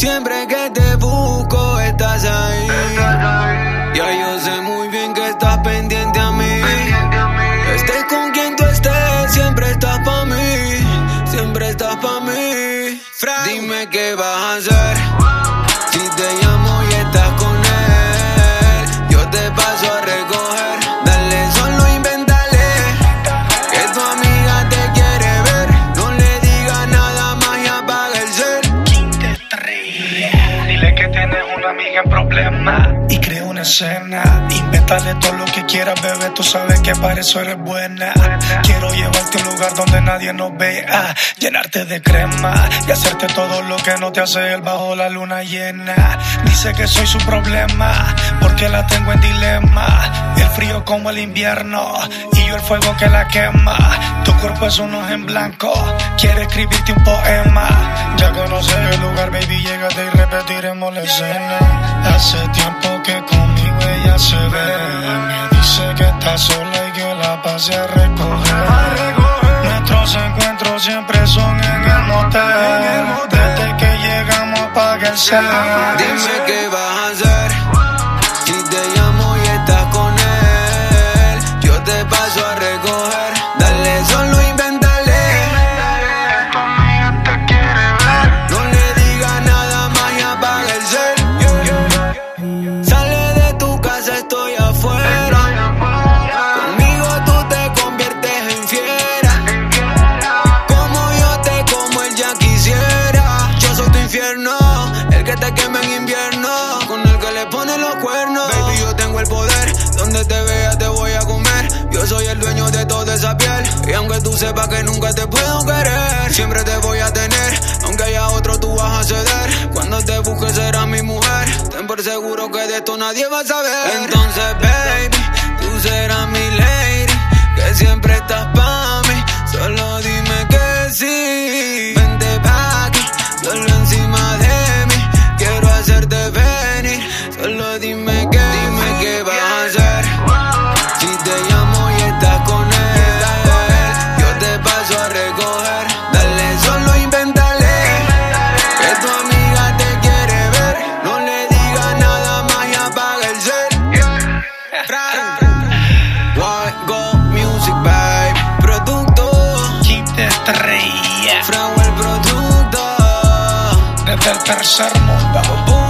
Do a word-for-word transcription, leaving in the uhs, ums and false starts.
Siempre que te busco estás ahí. Ya yo sé muy bien que estás pendiente a mí. Estés con quien tú estés, siempre estás pa' mí. Siempre estás pa' mí. Dime qué vas a hacer si te llamo y estás con él. Yo te paso a recoger. Dale, solo invéntale que tu amiga te quiere ver. No le digas nada más y apaga el cel. Dile que tienes una amiga en problemas y crea una escena. Invéntale todo lo que quieras, bebé. Tú sabes que para eso eres buena. Quiero llevarte a un lugar donde nadie nos vea, llenarte de crema y hacerte todo lo que no te hace él bajo la luna llena. Dice que soy su problema porque la tengo en dilema. El frío como el invierno y yo el fuego que la quema. Tu cuerpo es un ojo en blanco, quiere escribirte un poema. Ya conoces el lugar, baby, llégate y repetiremos la escena. Hace tiempo que conmigo ella se ve. Me dice que está sola y que la pase a recoger. Nuestros encuentros siempre son en el motel. Desde que llegamos apaga el cel. Dime qué vas a hacer si te llamo y estás con él. Yo te paso a recoger. Dale, solo invéntale. Tu amiga te quiere ver. No le digas nada más y apaga el cel. Sale de tu casa, estoy afuera. Conmigo tú te conviertes en fiera. Como yo te como él ya quisiera. Yo soy tu infierno, el que te quema en invierno, con el que le pone los cuernos. Baby, yo tengo el poder, donde te vea te voy a comer. Yo soy el dueño de toda esa piel. Y aunque tú sepas que nunca te puedo querer, siempre te voy a tener. Aunque haya otro tú vas a ceder. Cuando te busque serás mi mujer. Ten por seguro que de esto nadie va a saber. Entonces baby, tú serás mi lady, que siempre estás pa' mí. Solo dime que sí. Vente pa' aquí, solo encima de mí. Quiero hacerte venir. Solo dime que, dime qué vas a hacer si te llamo y estás con él. Yo te paso a recoger. Dale, solo invéntale que tu amiga te quiere ver. No le digas nada más y apaga el cel. White Gold Music, babe. Producto Quinta estrella Frau el producto desde el tercer mundo.